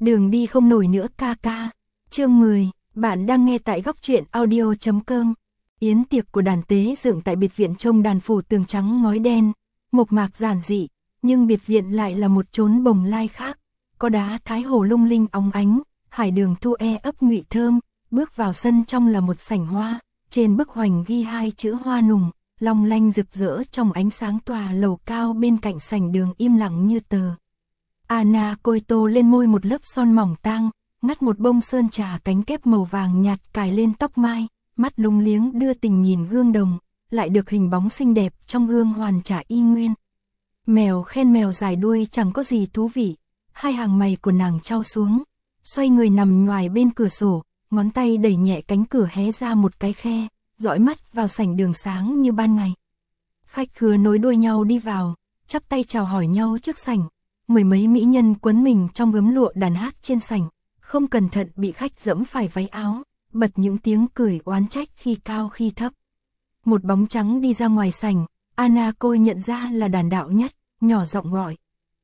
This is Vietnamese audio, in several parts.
Đường đi không nổi nữa ca ca. Chương 10, bạn đang nghe tại góc truyện audio.com. Yến tiệc của đàn tế dựng tại biệt viện trông đàn phủ tường trắng ngói đen, mộc mạc giản dị, nhưng biệt viện lại là một chốn bồng lai khác, có đá thái hồ lung linh óng ánh, hải đường thu ấp ngụy thơm, bước vào sân trong là một sảnh hoa, trên bức hoành ghi hai chữ hoa nùng, long lanh rực rỡ trong ánh sáng tòa lầu cao bên cạnh sảnh đường im lặng như tờ. Anna Côi tô lên môi một lớp son mỏng tang, ngắt một bông sơn trà cánh kép màu vàng nhạt cài lên tóc mai, mắt lúng liếng đưa tình nhìn gương đồng, lại được hình bóng xinh đẹp trong gương hoàn trả y nguyên. Mèo khen mèo dài đuôi chẳng có gì thú vị, hai hàng mày của nàng trao xuống, xoay người nằm ngoài bên cửa sổ, ngón tay đẩy nhẹ cánh cửa hé ra một cái khe, dõi mắt vào sảnh đường sáng như ban ngày. Khách khứa nối đuôi nhau đi vào, chắp tay chào hỏi nhau trước sảnh, mười mấy mỹ nhân quấn mình trong gấm lụa đàn hát trên sảnh, không cẩn thận bị khách giẫm phải váy áo, bật những tiếng cười oán trách khi cao khi thấp. Một bóng trắng đi ra ngoài sảnh, Anna Côi nhận ra là Đàn Đạo Nhất, nhỏ giọng gọi.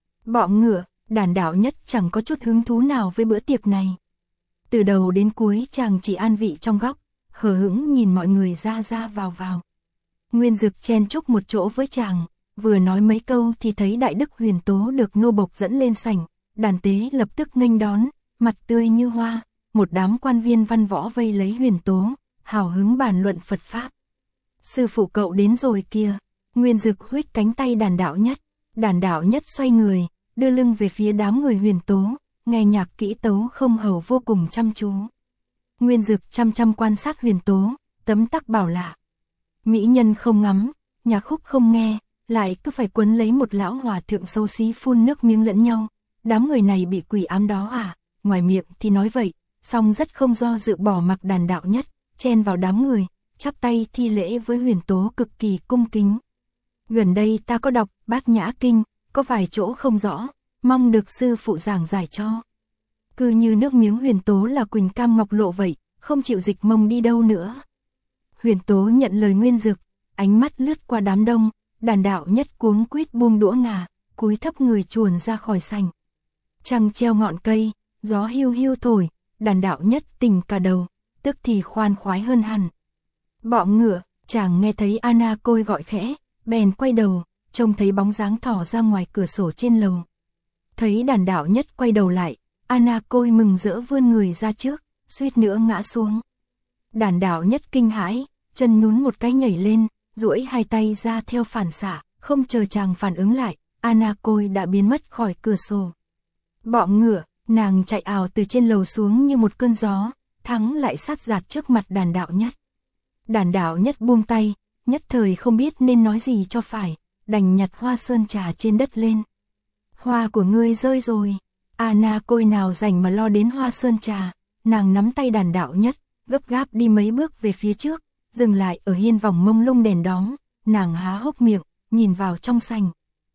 Bọ ngựa, Đàn Đạo Nhất chẳng có chút hứng thú nào với bữa tiệc này. Từ đầu đến cuối chàng chỉ an vị trong góc, hờ hững nhìn mọi người ra ra vào vào. Nguyên Dực chen chúc một chỗ với chàng, vừa nói mấy câu thì thấy Đại Đức Huyền Tố được nô bộc dẫn lên sảnh, đàn tế lập tức nghênh đón, mặt tươi như hoa, một đám quan viên văn võ vây lấy Huyền Tố, hào hứng bàn luận Phật Pháp. Sư phụ cậu đến rồi kìa, Nguyên Dực huých cánh tay Đàn Đạo Nhất xoay người, đưa lưng về phía đám người Huyền Tố, nghe nhạc kỹ tấu không hầu vô cùng chăm chú. Nguyên Dực chăm chăm quan sát Huyền Tố, tấm tắc bảo lạ. Mỹ nhân không ngắm, nhạc khúc không nghe, lại cứ phải quấn lấy một lão hòa thượng xấu xí phun nước miếng lẫn nhau. Đám người này bị quỷ ám đó à? Ngoài miệng thì nói vậy, song rất không do dự bỏ mặc Đàn Đạo Nhất, chen vào đám người, chắp tay thi lễ với Huyền Tố cực kỳ cung kính. Gần đây ta có đọc Bát Nhã Kinh, có vài chỗ không rõ, mong được sư phụ giảng giải cho. Cứ như nước miếng Huyền Tố là Quỳnh Cam Ngọc Lộ vậy, không chịu dịch mông đi đâu nữa. Huyền Tố nhận lời Nguyên Dực, ánh mắt lướt qua đám đông, Đàn Đạo Nhất cuống quýt buông đũa ngà, cúi thấp người chuồn ra khỏi sảnh. Trăng treo ngọn cây, gió hiu hiu thổi, Đàn Đạo Nhất tỉnh cả đầu, tức thì khoan khoái hơn hẳn. Bọ ngựa, chàng nghe thấy Anna Côi gọi khẽ, bèn quay đầu, trông thấy bóng dáng thỏ ra ngoài cửa sổ trên lầu. Thấy Đàn Đạo Nhất quay đầu lại, Anna Côi mừng rỡ vươn người ra trước, suýt nữa ngã xuống. Đàn Đạo Nhất kinh hãi, chân nhún một cái nhảy lên, duỗi hai tay ra theo phản xạ, không chờ chàng phản ứng lại, Anna Côi đã biến mất khỏi cửa sổ. Bọ ngựa, nàng chạy ào từ trên lầu xuống như một cơn gió, thắng lại sát giạt trước mặt Đàn Đạo Nhất. Đàn Đạo Nhất buông tay, nhất thời không biết nên nói gì cho phải, đành nhặt hoa sơn trà trên đất lên. Hoa của ngươi rơi rồi. Anna Côi nào rảnh mà lo đến hoa sơn trà, nàng nắm tay Đàn Đạo Nhất, gấp gáp đi mấy bước về phía trước, dừng lại ở hiên vòng mông lung đèn đóm, nàng há hốc miệng, nhìn vào trong sảnh.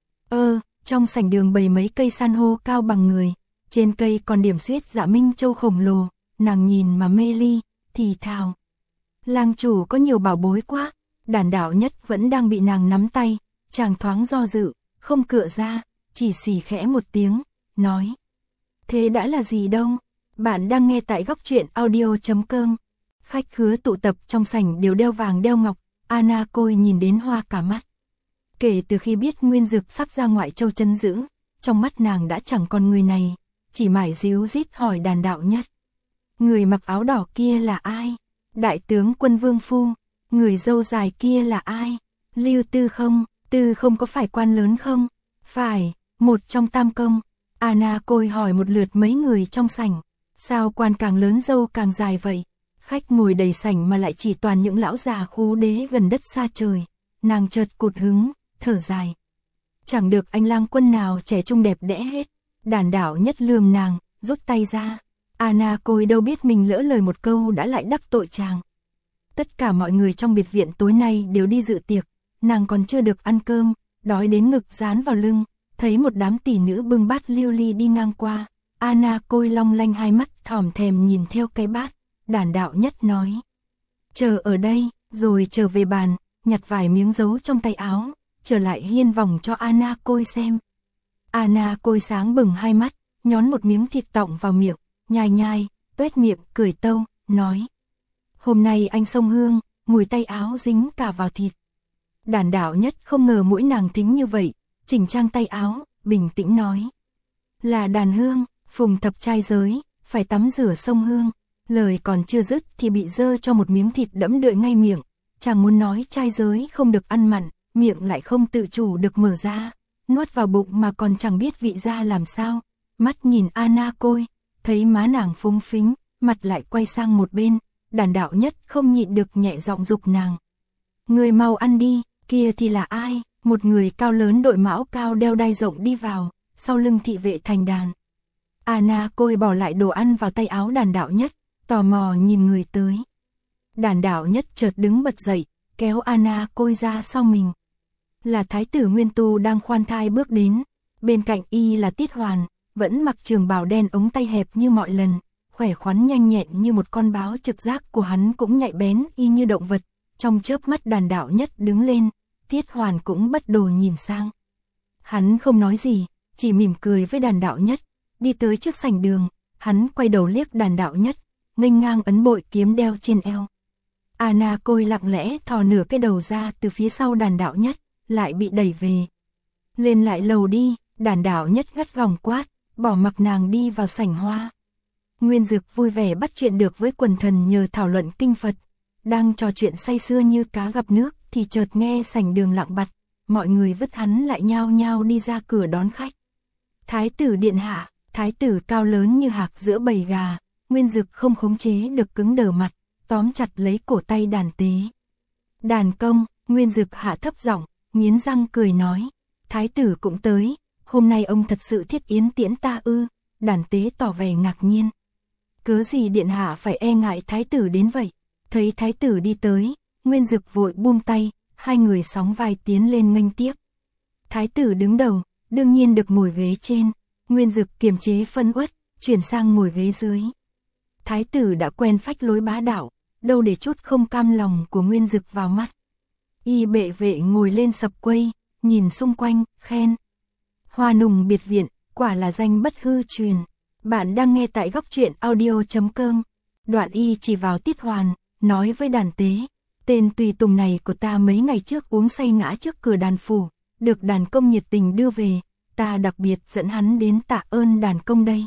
Trong sảnh đường bày mấy cây san hô cao bằng người, trên cây còn điểm xuyết Dạ Minh Châu khổng lồ, nàng nhìn mà mê ly, thì thào. Lang chủ có nhiều bảo bối quá. Đàn Đạo Nhất vẫn đang bị nàng nắm tay, chàng thoáng do dự, không cựa ra, chỉ xì khẽ một tiếng, nói. Thế đã là gì đâu? Bạn đang nghe tại góc truyện audio.com. Khách khứa tụ tập trong sảnh đều đeo vàng đeo ngọc, Anna Côi nhìn đến hoa cả mắt. Kể từ khi biết Nguyên Dực sắp ra ngoại châu trấn giữ, trong mắt nàng đã chẳng còn người này, chỉ mải díu dít hỏi Đàn Đạo Nhất. Người mặc áo đỏ kia là ai? Đại tướng Quân Vương Phu. Người dâu dài kia là ai? Lưu Tư không? Tư không có phải quan lớn không? Phải, một trong tam công. Anna Côi hỏi một lượt mấy người trong sảnh. Sao quan càng lớn dâu càng dài vậy? Khách ngồi đầy sảnh mà lại chỉ toàn những lão già khú đế gần đất xa trời. Nàng chợt cụt hứng, thở dài. Chẳng được anh lang quân nào trẻ trung đẹp đẽ hết. Đàn Đạo Nhất lườm nàng, rút tay ra. Anna Côi đâu biết mình lỡ lời một câu đã lại đắc tội chàng. Tất cả mọi người trong biệt viện tối nay đều đi dự tiệc, nàng còn chưa được ăn cơm, đói đến ngực dán vào lưng, thấy một đám tỷ nữ bưng bát liêu ly đi ngang qua, Anna Côi long lanh hai mắt thòm thèm nhìn theo cái bát, Đàn Đạo Nhất nói. Chờ ở đây, rồi trở về bàn, nhặt vài miếng dấu trong tay áo, trở lại hiên vòng cho Anna Côi xem. Anna Côi sáng bừng hai mắt, nhón một miếng thịt tọng vào miệng, nhai nhai, tuét miệng, cười tâu, nói. Hôm nay anh xông hương, mùi tay áo dính cả vào thịt. Đàn Đạo Nhất không ngờ mũi nàng thính như vậy, chỉnh trang tay áo, bình tĩnh nói. Là đàn hương, phùng thập trai giới, phải tắm rửa sông hương. Lời còn chưa dứt thì bị dơ cho một miếng thịt đẫm đợi ngay miệng. Chàng muốn nói trai giới không được ăn mặn, miệng lại không tự chủ được mở ra. Nuốt vào bụng mà còn chẳng biết vị ra làm sao. Mắt nhìn Anna Côi, thấy má nàng phúng phính, mặt lại quay sang một bên. Đàn Đạo Nhất không nhịn được nhẹ giọng giục nàng. Người mau ăn đi, kia thì là ai? Một người cao lớn đội mão cao đeo đai rộng đi vào, sau lưng thị vệ thành đàn. Anna Côi bỏ lại đồ ăn vào tay áo Đàn Đạo Nhất, tò mò nhìn người tới. Đàn Đạo Nhất chợt đứng bật dậy, kéo Anna Côi ra sau mình. Là thái tử Nguyên Tu đang khoan thai bước đến, bên cạnh y là Tiết Hoàn, vẫn mặc trường bào đen ống tay hẹp như mọi lần, khỏe khoắn nhanh nhẹn như một con báo, trực giác của hắn cũng nhạy bén y như động vật. Trong chớp mắt Đàn Đạo Nhất đứng lên, Tiết Hoàn cũng bất đồ nhìn sang. Hắn không nói gì, chỉ mỉm cười với Đàn Đạo Nhất, đi tới trước sảnh đường, hắn quay đầu liếc Đàn Đạo Nhất, nghênh ngang ấn bội kiếm đeo trên eo. Anna Côi lặng lẽ thò nửa cái đầu ra từ phía sau Đàn Đạo Nhất, lại bị đẩy về. Lên lại lầu đi, Đàn Đạo Nhất gắt gỏng quát, bỏ mặc nàng đi vào sảnh hoa. Nguyên Dực vui vẻ bắt chuyện được với quần thần nhờ thảo luận kinh Phật, đang trò chuyện say sưa như cá gặp nước thì chợt nghe sảnh đường lặng bặt, mọi người vứt hắn lại nhao nhao đi ra cửa đón khách. Thái tử điện hạ, thái tử cao lớn như hạc giữa bầy gà, Nguyên Dực không khống chế được cứng đờ mặt, tóm chặt lấy cổ tay Đàn Tế. Đàn công, Nguyên Dực hạ thấp giọng, nghiến răng cười nói, thái tử cũng tới, hôm nay ông thật sự thiết yến tiễn ta ư? Đàn Tế tỏ vẻ ngạc nhiên. Cớ gì điện hạ phải e ngại thái tử đến vậy? Thấy thái tử đi tới, Nguyên Dực vội buông tay, hai người sóng vai tiến lên nghênh tiếp. Thái tử đứng đầu, đương nhiên được ngồi ghế trên, Nguyên Dực kiềm chế phân uất, chuyển sang ngồi ghế dưới. Thái tử đã quen phách lối bá đạo, đâu để chút không cam lòng của Nguyên Dực vào mắt. Y bệ vệ ngồi lên sập quây, nhìn xung quanh, khen. Hoa Nùng biệt viện, quả là danh bất hư truyền. Bạn đang nghe tại góc truyện audio.com. Đoạn y chỉ vào Tiết Hoàn, nói với Đàn Tế. Tên tùy tùng này của ta mấy ngày trước uống say ngã trước cửa đàn phủ, được đàn công nhiệt tình đưa về, ta đặc biệt dẫn hắn đến tạ ơn đàn công đây.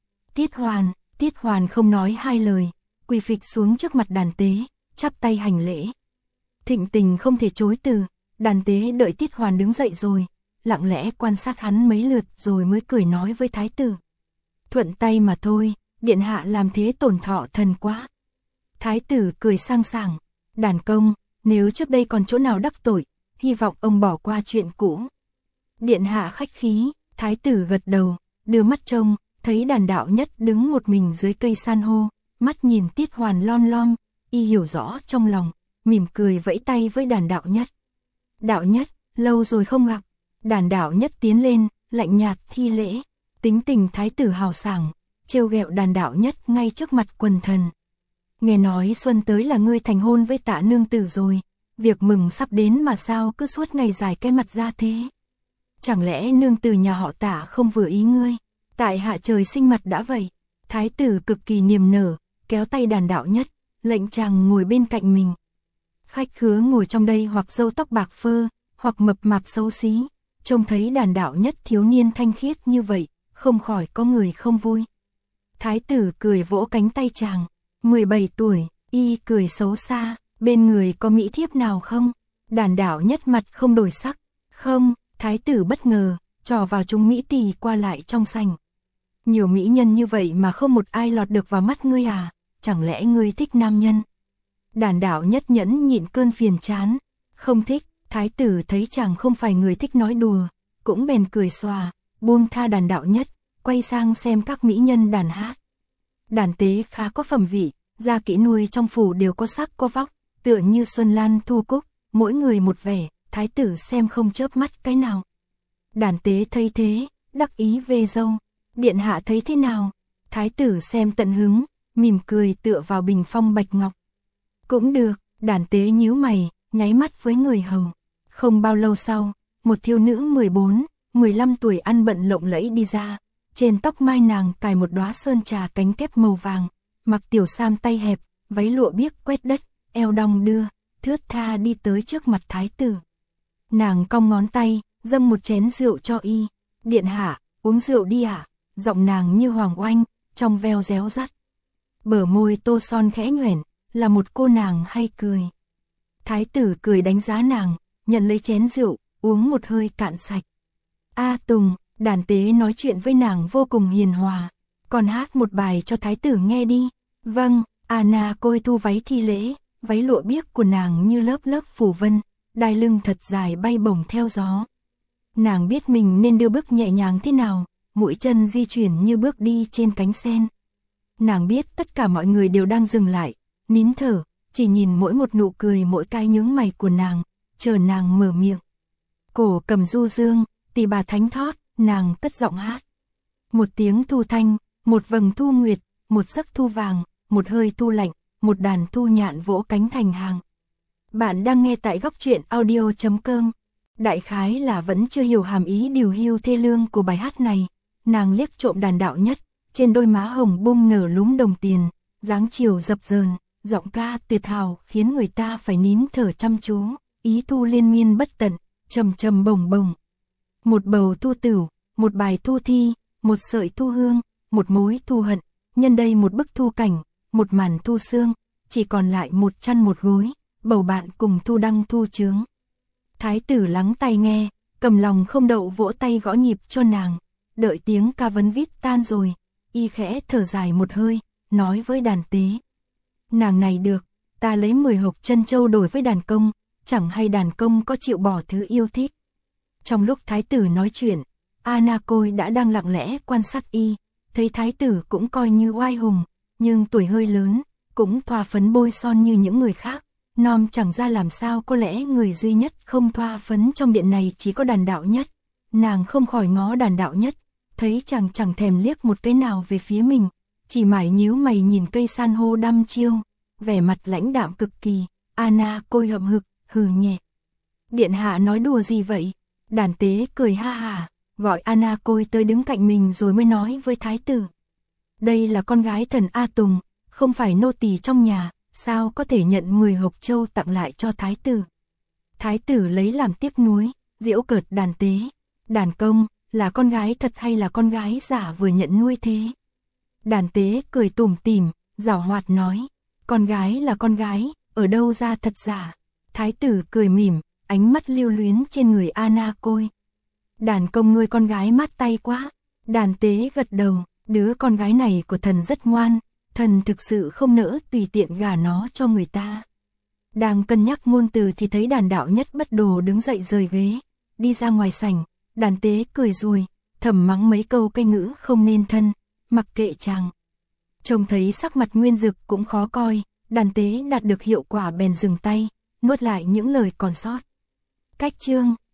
Tiết Hoàn không nói hai lời, quỳ phịch xuống trước mặt Đàn Tế, chắp tay hành lễ. Thịnh tình không thể chối từ, Đàn Tế đợi Tiết Hoàn đứng dậy rồi, lặng lẽ quan sát hắn mấy lượt rồi mới cười nói với thái tử. Thuận tay mà thôi, điện hạ làm thế tổn thọ thần quá. Thái tử cười sang sảng, đàn công, nếu trước đây còn chỗ nào đắc tội, hy vọng ông bỏ qua chuyện cũ. Điện hạ khách khí, thái tử gật đầu, đưa mắt trông, thấy Đàn Đạo Nhất đứng một mình dưới cây san hô, mắt nhìn Tiết Hoàn lom lom, y hiểu rõ trong lòng, mỉm cười vẫy tay với Đàn Đạo Nhất. Đạo Nhất, lâu rồi không gặp. Đàn Đạo Nhất tiến lên, lạnh nhạt thi lễ, tính tình thái tử hào sảng, trêu ghẹo Đàn Đạo Nhất ngay trước mặt quần thần. Nghe nói xuân tới là ngươi thành hôn với Tạ nương tử rồi, việc mừng sắp đến mà sao cứ suốt ngày dài cái mặt ra thế? Chẳng lẽ nương tử nhà họ Tạ không vừa ý ngươi? Tại hạ trời sinh mặt đã vậy. Thái tử cực kỳ niềm nở, kéo tay Đàn Đạo Nhất, lệnh chàng ngồi bên cạnh mình. Khách khứa ngồi trong đây hoặc râu tóc bạc phơ, hoặc mập mạp xấu xí, trông thấy Đàn Đạo Nhất thiếu niên thanh khiết như vậy, không khỏi có người không vui. Thái tử cười vỗ cánh tay chàng, 17 tuổi, y cười xấu xa, bên người có mỹ thiếp nào không? Đàn Đạo Nhất mặt không đổi sắc, không, thái tử bất ngờ, trò vào chúng mỹ tỳ qua lại trong sảnh. Nhiều mỹ nhân như vậy mà không một ai lọt được vào mắt ngươi à, chẳng lẽ ngươi thích nam nhân? Đàn Đạo Nhất nhẫn nhịn cơn phiền chán, không thích. Thái tử thấy chàng không phải người thích nói đùa, cũng bèn cười xòa, buông tha Đàn Đạo Nhất, quay sang xem các mỹ nhân đàn hát. Đàn Tế khá có phẩm vị, gia kỹ nuôi trong phủ đều có sắc có vóc, tựa như Xuân Lan Thu Cúc, mỗi người một vẻ, thái tử xem không chớp mắt cái nào. Đàn Tế thấy thế, đắc ý vê râu, điện hạ thấy thế nào? Thái tử xem tận hứng, mỉm cười tựa vào bình phong bạch ngọc. Cũng được, Đàn Tế nhíu mày, nháy mắt với người hầu. Không bao lâu sau, một thiếu nữ 14, 15 tuổi ăn bận lộng lẫy đi ra, Trên tóc mai nàng cài một đóa sơn trà cánh kép màu vàng, mặc tiểu sam tay hẹp, váy lụa biếc quét đất, eo đong đưa, thướt tha đi tới trước mặt thái tử. Nàng cong ngón tay, dâng một chén rượu cho y. Điện hạ, uống rượu đi ạ. Giọng nàng như hoàng oanh, trong veo réo rắt. Bờ môi tô son khẽ nhoẻn, là một cô nàng hay cười. Thái tử cười đánh giá nàng, nhận lấy chén rượu, uống một hơi cạn sạch. A Tùng, đàn tế nói chuyện với nàng vô cùng hiền hòa. Còn hát một bài cho thái tử nghe đi. Vâng, Anna Côi thu váy thi lễ, váy lụa biếc của nàng như lớp lớp phủ vân, đai lưng thật dài bay bổng theo gió. Nàng biết mình nên đưa bước nhẹ nhàng thế nào, mũi chân di chuyển như bước đi trên cánh sen. Nàng biết tất cả mọi người đều đang dừng lại, nín thở, chỉ nhìn mỗi một nụ cười mỗi cái nhướng mày của nàng, chờ nàng mở miệng. Cổ cầm du dương, tỳ bà thánh thót, nàng cất giọng hát. Một tiếng thu thanh, một vầng thu nguyệt, một giấc thu vàng, một hơi thu lạnh, một đàn thu nhạn vỗ cánh thành hàng. Bạn đang nghe tại góc truyện audio.com. Đại khái là vẫn chưa hiểu hàm ý điều hưu thê lương của bài hát này. Nàng liếc trộm đàn đạo nhất, trên đôi má hồng bung nở lúm đồng tiền, dáng chiều dập dờn, giọng ca tuyệt hào khiến người ta phải nín thở chăm chú, ý thu liên miên bất tận, trầm trầm bồng bồng. Một bầu thu tửu, một bài thu thi, một sợi thu hương, một mối thu hận, nhân đây một bức thu cảnh, một màn thu sương, chỉ còn lại một chăn một gối, bầu bạn cùng thu đăng thu chướng. Thái tử lắng tai nghe, cầm lòng không đậu vỗ tay gõ nhịp cho nàng, đợi tiếng ca vấn vít tan rồi, y khẽ thở dài một hơi, nói với đàn tế. Nàng này được, ta lấy 10 hộp chân châu đổi với đàn công, chẳng hay đàn công có chịu bỏ thứ yêu thích. Trong lúc thái tử nói chuyện, Anna Côi đã đang lặng lẽ quan sát y, thấy thái tử cũng coi như oai hùng, nhưng tuổi hơi lớn, cũng thoa phấn bôi son như những người khác. Nom chẳng ra làm sao có lẽ người duy nhất không thoa phấn trong điện này chỉ có đàn đạo nhất. Nàng không khỏi ngó đàn đạo nhất, thấy chàng chẳng thèm liếc một cái nào về phía mình, chỉ mải nhíu mày nhìn cây san hô đăm chiêu, vẻ mặt lãnh đạm cực kỳ. Anna Côi hậm hực, hừ nhẹ. Điện hạ nói đùa gì vậy? Đàn tế cười ha hả, gọi Anna Côi tới đứng cạnh mình rồi mới nói với thái tử. Đây là con gái thần A Tùng, không phải nô tỳ trong nhà, sao có thể nhận 10 hộp châu tặng lại cho thái tử. Thái tử lấy làm tiếc nuối, giễu cợt đàn tế. Đàn công, là con gái thật hay là con gái giả vừa nhận nuôi thế? Đàn tế cười tủm tỉm, giảo hoạt nói, con gái là con gái, ở đâu ra thật giả. Thái tử cười mỉm, ánh mắt lưu luyến trên người Anna Côi. Đàn công nuôi con gái mát tay quá. Đàn tế gật đầu, đứa con gái này của thần rất ngoan, thần thực sự không nỡ tùy tiện gả nó cho người ta. Đang cân nhắc ngôn từ thì thấy đàn đạo nhất bất đồ đứng dậy rời ghế, đi ra ngoài sảnh. Đàn tế cười rùi, thầm mắng mấy câu cây ngữ không nên thân, mặc kệ chàng. Trông thấy sắc mặt Nguyên Dực cũng khó coi, đàn tế đạt được hiệu quả bèn dừng tay, nuốt lại những lời còn sót. Cách chương